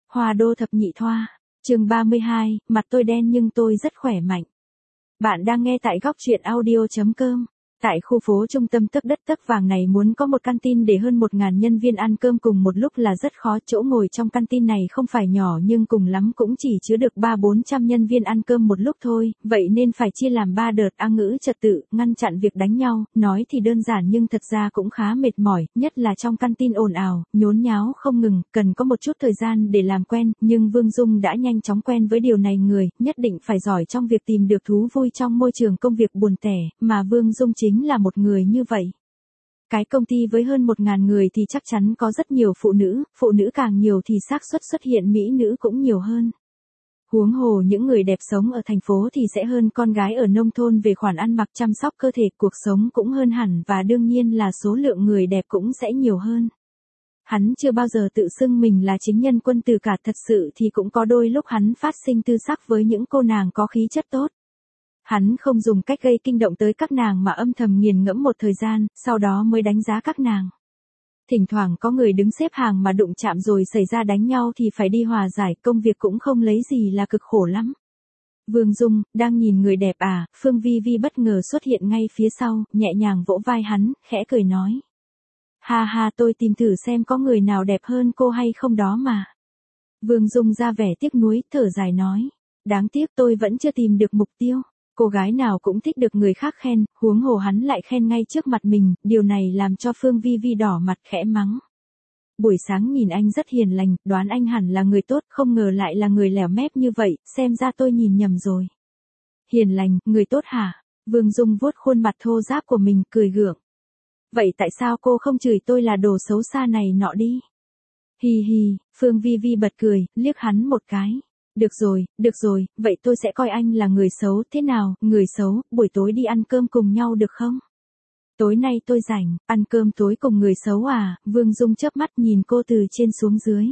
Hoa đô thập nhị thoa, chương 32, mặt tôi đen nhưng tôi rất khỏe mạnh. Bạn đang nghe tại góc truyện audio.com. Tại khu phố trung tâm tấc đất tấc vàng này muốn có một canteen để hơn 1.000 nhân viên ăn cơm cùng một lúc là rất khó. Chỗ ngồi trong canteen này không phải nhỏ nhưng cùng lắm cũng chỉ chứa được 300-400 nhân viên ăn cơm một lúc thôi, vậy nên phải chia làm 3 đợt. A ngữ trật tự, ngăn chặn việc đánh nhau, nói thì đơn giản nhưng thật ra cũng khá mệt mỏi, nhất là trong canteen ồn ào, nhốn nháo không ngừng, cần có một chút thời gian để làm quen, nhưng Vương Dung đã nhanh chóng quen với điều này. Người nhất định phải giỏi trong việc tìm được thú vui trong môi trường công việc buồn tẻ, mà Vương Dung chính là một người như vậy. Cái công ty với hơn 1.000 người thì chắc chắn có rất nhiều phụ nữ càng nhiều thì xác suất xuất hiện mỹ nữ cũng nhiều hơn. Huống hồ những người đẹp sống ở thành phố thì sẽ hơn con gái ở nông thôn về khoản ăn mặc chăm sóc cơ thể, cuộc sống cũng hơn hẳn và đương nhiên là số lượng người đẹp cũng sẽ nhiều hơn. Hắn chưa bao giờ tự xưng mình là chính nhân quân tử cả, thật sự thì cũng có đôi lúc hắn phát sinh tư sắc với những cô nàng có khí chất tốt. Hắn không dùng cách gây kinh động tới các nàng mà âm thầm nghiền ngẫm một thời gian, sau đó mới đánh giá các nàng. Thỉnh thoảng có người đứng xếp hàng mà đụng chạm rồi xảy ra đánh nhau thì phải đi hòa giải, công việc cũng không lấy gì là cực khổ lắm. Vương Dung, đang nhìn người đẹp à? Phương Vi Vi bất ngờ xuất hiện ngay phía sau, nhẹ nhàng vỗ vai hắn, khẽ cười nói. Ha ha, tôi tìm thử xem có người nào đẹp hơn cô hay không đó mà. Vương Dung ra vẻ tiếc nuối, thở dài nói. Đáng tiếc tôi vẫn chưa tìm được mục tiêu. Cô gái nào cũng thích được người khác khen, huống hồ hắn lại khen ngay trước mặt mình, điều này làm cho Phương Vi Vi đỏ mặt khẽ mắng. Buổi sáng nhìn anh rất hiền lành, đoán anh hẳn là người tốt, không ngờ lại là người lẻo mép như vậy, xem ra tôi nhìn nhầm rồi. Hiền lành, người tốt hả? Vương Dung vuốt khuôn mặt thô ráp của mình, cười gượng. Vậy tại sao cô không chửi tôi là đồ xấu xa này nọ đi? Hi hi, Phương Vi Vi bật cười, liếc hắn một cái. Được rồi, vậy tôi sẽ coi anh là người xấu. Thế nào, người xấu, buổi tối đi ăn cơm cùng nhau được không? Tối nay tôi rảnh, ăn cơm tối cùng người xấu à? Vương Dung chớp mắt nhìn cô từ trên xuống dưới.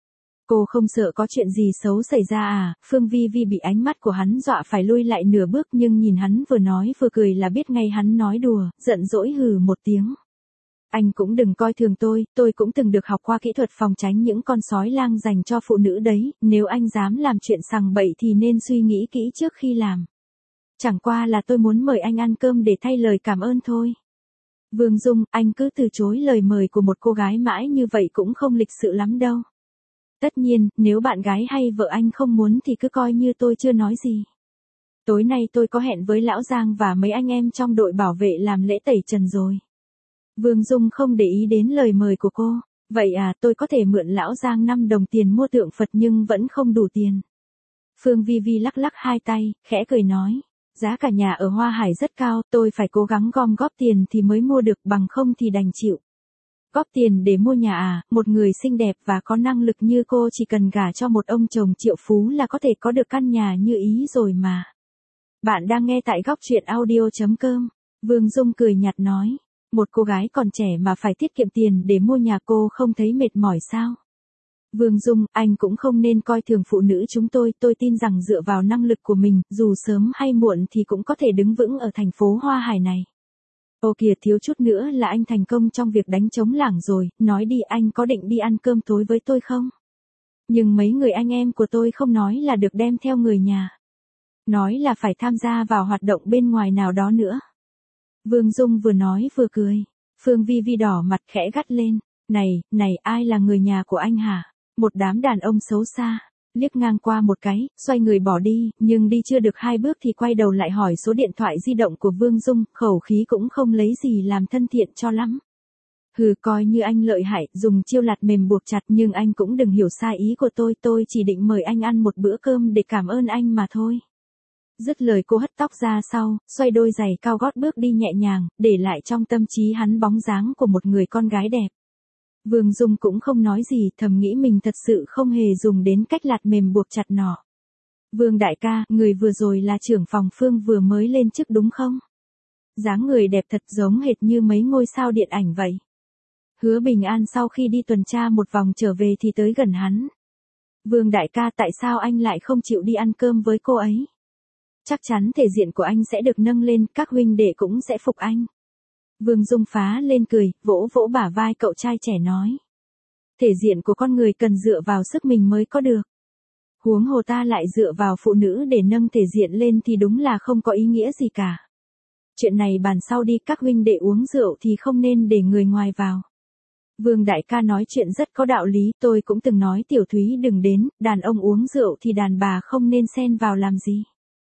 Cô không sợ có chuyện gì xấu xảy ra à? Phương Vi Vi bị ánh mắt của hắn dọa phải lui lại nửa bước, nhưng nhìn hắn vừa nói vừa cười là biết ngay hắn nói đùa, giận dỗi hừ một tiếng. Anh cũng đừng coi thường tôi cũng từng được học qua kỹ thuật phòng tránh những con sói lang dành cho phụ nữ đấy, nếu anh dám làm chuyện sằng bậy thì nên suy nghĩ kỹ trước khi làm. Chẳng qua là tôi muốn mời anh ăn cơm để thay lời cảm ơn thôi. Vương Dung, anh cứ từ chối lời mời của một cô gái mãi như vậy cũng không lịch sự lắm đâu. Tất nhiên, nếu bạn gái hay vợ anh không muốn thì cứ coi như tôi chưa nói gì. Tối nay tôi có hẹn với Lão Giang và mấy anh em trong đội bảo vệ làm lễ tẩy trần rồi. Vương Dung không để ý đến lời mời của cô. Vậy à, tôi có thể mượn Lão Giang 5 đồng tiền mua tượng Phật nhưng vẫn không đủ tiền. Phương Vi Vi lắc lắc hai tay, khẽ cười nói. Giá cả nhà ở Hoa Hải rất cao, tôi phải cố gắng gom góp tiền thì mới mua được, bằng không thì đành chịu. Góp tiền để mua nhà à? Một người xinh đẹp và có năng lực như cô chỉ cần gả cho một ông chồng triệu phú là có thể có được căn nhà như ý rồi mà. Bạn đang nghe tại góc truyện audio.com. Vương Dung cười nhạt nói. Một cô gái còn trẻ mà phải tiết kiệm tiền để mua nhà, cô không thấy mệt mỏi sao? Vương Dung, anh cũng không nên coi thường phụ nữ chúng tôi tin rằng dựa vào năng lực của mình, dù sớm hay muộn thì cũng có thể đứng vững ở thành phố Hoa Hải này. Ô kìa, thiếu chút nữa là anh thành công trong việc đánh trống lảng rồi, nói đi, anh có định đi ăn cơm tối với tôi không? Nhưng mấy người anh em của tôi không nói là được đem theo người nhà. Nói là phải tham gia vào hoạt động bên ngoài nào đó nữa. Vương Dung vừa nói vừa cười. Phương Vi Vi đỏ mặt khẽ gắt lên. Này, ai là người nhà của anh hả? Một đám đàn ông xấu xa. Liếc ngang qua một cái, xoay người bỏ đi, nhưng đi chưa được 2 bước thì quay đầu lại hỏi số điện thoại di động của Vương Dung, khẩu khí cũng không lấy gì làm thân thiện cho lắm. Hừ, coi như anh lợi hại, dùng chiêu lạt mềm buộc chặt, nhưng anh cũng đừng hiểu sai ý của tôi chỉ định mời anh ăn một bữa cơm để cảm ơn anh mà thôi. Dứt lời cô hất tóc ra sau, xoay đôi giày cao gót bước đi nhẹ nhàng, để lại trong tâm trí hắn bóng dáng của một người con gái đẹp. Vương Dung cũng không nói gì, thầm nghĩ mình thật sự không hề dùng đến cách lạt mềm buộc chặt nọ. Vương đại ca, người vừa rồi là trưởng phòng Phương vừa mới lên chức đúng không? Dáng người đẹp thật, giống hệt như mấy ngôi sao điện ảnh vậy. Hứa Bình An sau khi đi tuần tra một vòng trở về thì tới gần hắn. Vương đại ca, tại sao anh lại không chịu đi ăn cơm với cô ấy? Chắc chắn thể diện của anh sẽ được nâng lên, các huynh đệ cũng sẽ phục anh. Vương Dung phá lên cười, vỗ vỗ bả vai cậu trai trẻ nói. Thể diện của con người cần dựa vào sức mình mới có được. Huống hồ ta lại dựa vào phụ nữ để nâng thể diện lên thì đúng là không có ý nghĩa gì cả. Chuyện này bàn sau đi, các huynh đệ uống rượu thì không nên để người ngoài vào. Vương đại ca nói chuyện rất có đạo lý, tôi cũng từng nói Tiểu Thúy đừng đến, đàn ông uống rượu thì đàn bà không nên xen vào làm gì.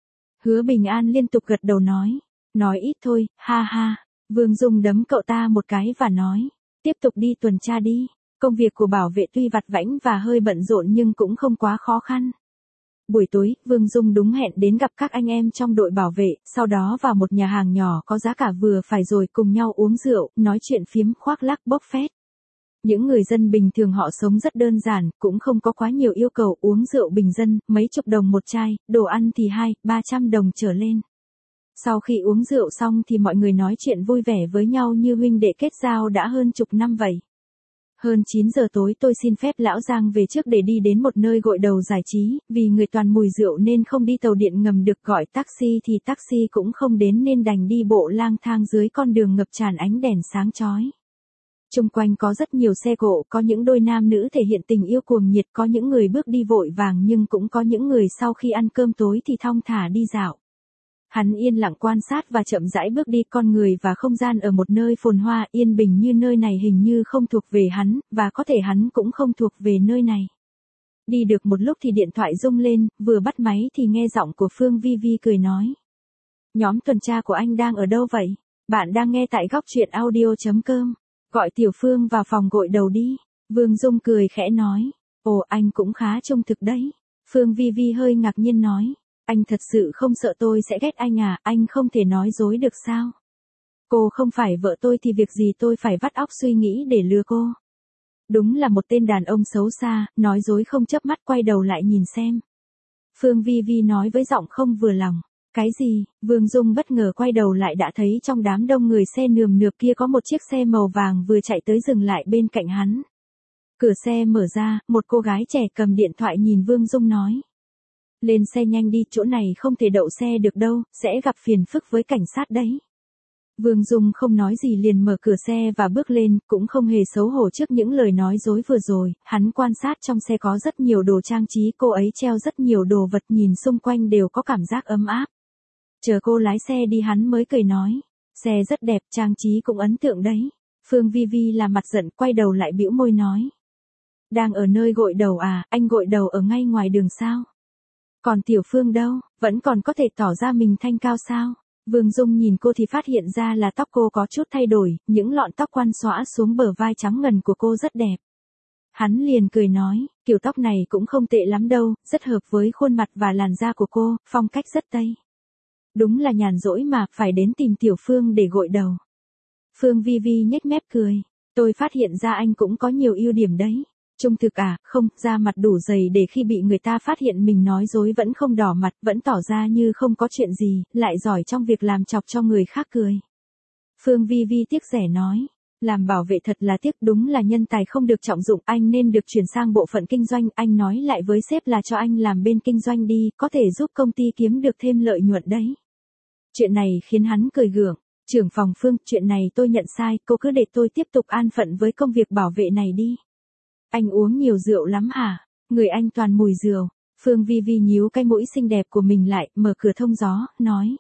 Hứa Bình An liên tục gật đầu nói ít thôi, ha ha. Vương Dung đấm cậu ta một cái và nói, tiếp tục đi tuần tra đi. Công việc của bảo vệ tuy vặt vãnh và hơi bận rộn nhưng cũng không quá khó khăn. Buổi tối, Vương Dung đúng hẹn đến gặp các anh em trong đội bảo vệ, sau đó vào một nhà hàng nhỏ có giá cả vừa phải rồi cùng nhau uống rượu, nói chuyện phiếm khoác lác bốc phét. Những người dân bình thường họ sống rất đơn giản, cũng không có quá nhiều yêu cầu, uống rượu bình dân, mấy chục đồng một chai, đồ ăn thì 200-300 đồng trở lên. Sau khi uống rượu xong thì mọi người nói chuyện vui vẻ với nhau như huynh đệ kết giao đã hơn chục năm vậy. Hơn 9 giờ tối tôi xin phép lão Giang về trước để đi đến một nơi gội đầu giải trí, vì người toàn mùi rượu nên không đi tàu điện ngầm được, gọi taxi thì taxi cũng không đến nên đành đi bộ lang thang dưới con đường ngập tràn ánh đèn sáng chói. Xung quanh có rất nhiều xe cộ, có những đôi nam nữ thể hiện tình yêu cuồng nhiệt, có những người bước đi vội vàng nhưng cũng có những người sau khi ăn cơm tối thì thong thả đi dạo. Hắn yên lặng quan sát và chậm rãi bước đi, con người và không gian ở một nơi phồn hoa yên bình như nơi này hình như không thuộc về hắn, và có thể hắn cũng không thuộc về nơi này. Đi được một lúc thì điện thoại rung lên, vừa bắt máy thì nghe giọng của Phương Vi Vi cười nói. Nhóm tuần tra của anh đang ở đâu vậy? Bạn đang nghe tại góc truyện audio.com. Gọi Tiểu Phương vào phòng gội đầu đi. Vương Dung cười khẽ nói. Ồ, anh cũng khá trung thực đấy. Phương Vi Vi hơi ngạc nhiên nói. Anh thật sự không sợ tôi sẽ ghét anh à, anh không thể nói dối được sao? Cô không phải vợ tôi thì việc gì tôi phải vắt óc suy nghĩ để lừa cô. Đúng là một tên đàn ông xấu xa, nói dối không chớp mắt, quay đầu lại nhìn xem. Phương Vi Vi nói với giọng không vừa lòng. Cái gì? Vương Dung bất ngờ quay đầu lại đã thấy trong đám đông người xe nườm nượp kia có một chiếc xe màu vàng vừa chạy tới dừng lại bên cạnh hắn. Cửa xe mở ra, một cô gái trẻ cầm điện thoại nhìn Vương Dung nói. Lên xe nhanh đi, chỗ này không thể đậu xe được đâu, sẽ gặp phiền phức với cảnh sát đấy. Vương Dung không nói gì liền mở cửa xe và bước lên, cũng không hề xấu hổ trước những lời nói dối vừa rồi, hắn quan sát trong xe có rất nhiều đồ trang trí, cô ấy treo rất nhiều đồ vật, nhìn xung quanh đều có cảm giác ấm áp. Chờ cô lái xe đi hắn mới cười nói, xe rất đẹp, trang trí cũng ấn tượng đấy. Phương Vi Vi là mặt giận, quay đầu lại bĩu môi nói. Đang ở nơi gội đầu à, anh gội đầu ở ngay ngoài đường sao? Còn Tiểu Phương đâu, vẫn còn có thể tỏ ra mình thanh cao sao? Vương Dung nhìn cô thì phát hiện ra là tóc cô có chút thay đổi, những lọn tóc quăn xõa xuống bờ vai trắng ngần của cô rất đẹp. Hắn liền cười nói, kiểu tóc này cũng không tệ lắm đâu, rất hợp với khuôn mặt và làn da của cô, phong cách rất Tây. Đúng là nhàn rỗi mà, phải đến tìm Tiểu Phương để gội đầu. Phương Vi Vi nhếch mép cười, tôi phát hiện ra anh cũng có nhiều ưu điểm đấy. Trung thực à, không, da mặt đủ dày để khi bị người ta phát hiện mình nói dối vẫn không đỏ mặt, vẫn tỏ ra như không có chuyện gì, lại giỏi trong việc làm chọc cho người khác cười. Phương Vi Vi tiếc rẻ nói, làm bảo vệ thật là tiếc, đúng là nhân tài không được trọng dụng, anh nên được chuyển sang bộ phận kinh doanh, anh nói lại với sếp là cho anh làm bên kinh doanh đi, có thể giúp công ty kiếm được thêm lợi nhuận đấy. Chuyện này khiến hắn cười gượng, trưởng phòng Phương, chuyện này tôi nhận sai, cô cứ để tôi tiếp tục an phận với công việc bảo vệ này đi. Anh uống nhiều rượu lắm hả? Người anh toàn mùi rượu. Phương Vi Vi nhíu cái mũi xinh đẹp của mình lại, mở cửa thông gió, nói.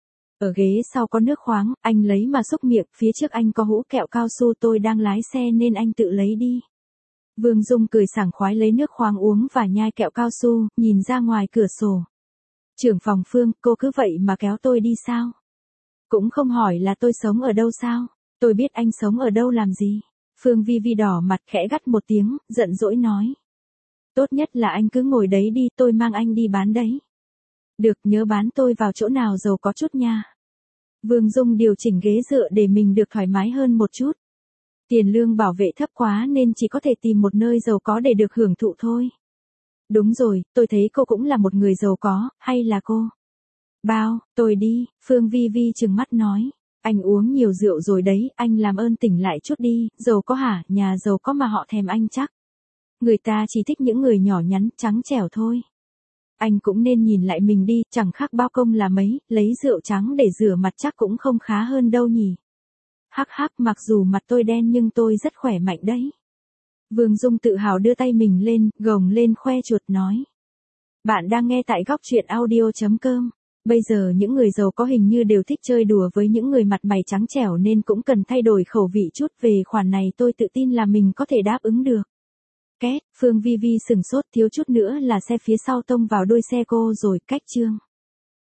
Ở ghế sau có nước khoáng, anh lấy mà xúc miệng, phía trước anh có hũ kẹo cao su, tôi đang lái xe nên anh tự lấy đi. Vương Dung cười sảng khoái lấy nước khoáng uống và nhai kẹo cao su, nhìn ra ngoài cửa sổ. Trưởng phòng Phương, cô cứ vậy mà kéo tôi đi sao? Cũng không hỏi là tôi sống ở đâu sao? Tôi biết anh sống ở đâu làm gì? Phương Vi Vi đỏ mặt khẽ gắt một tiếng, giận dỗi nói. Tốt nhất là anh cứ ngồi đấy đi, tôi mang anh đi bán đấy. Được, nhớ bán tôi vào chỗ nào giàu có chút nha. Vương Dung điều chỉnh ghế dựa để mình được thoải mái hơn một chút. Tiền lương bảo vệ thấp quá nên chỉ có thể tìm một nơi giàu có để được hưởng thụ thôi. Đúng rồi, tôi thấy cô cũng là một người giàu có, hay là cô? Bao, tôi đi, Phương Vi Vi trừng mắt nói. Anh uống nhiều rượu rồi đấy, anh làm ơn tỉnh lại chút đi, giàu có hả, nhà giàu có mà họ thèm anh chắc. Người ta chỉ thích những người nhỏ nhắn, trắng trẻo thôi. Anh cũng nên nhìn lại mình đi, chẳng khác bao công là mấy, lấy rượu trắng để rửa mặt chắc cũng không khá hơn đâu nhỉ. Hắc hắc, mặc dù mặt tôi đen nhưng tôi rất khỏe mạnh đấy. Vương Dung tự hào đưa tay mình lên, gồng lên khoe chuột nói. Bạn đang nghe tại góc truyện audio.com. Bây giờ những người giàu có hình như đều thích chơi đùa với những người mặt mày trắng trẻo nên cũng cần thay đổi khẩu vị chút, về khoản này tôi tự tin là mình có thể đáp ứng được. Két, Phương Vi Vi sửng sốt, thiếu chút nữa là xe phía sau tông vào đuôi xe cô rồi. Cách chương.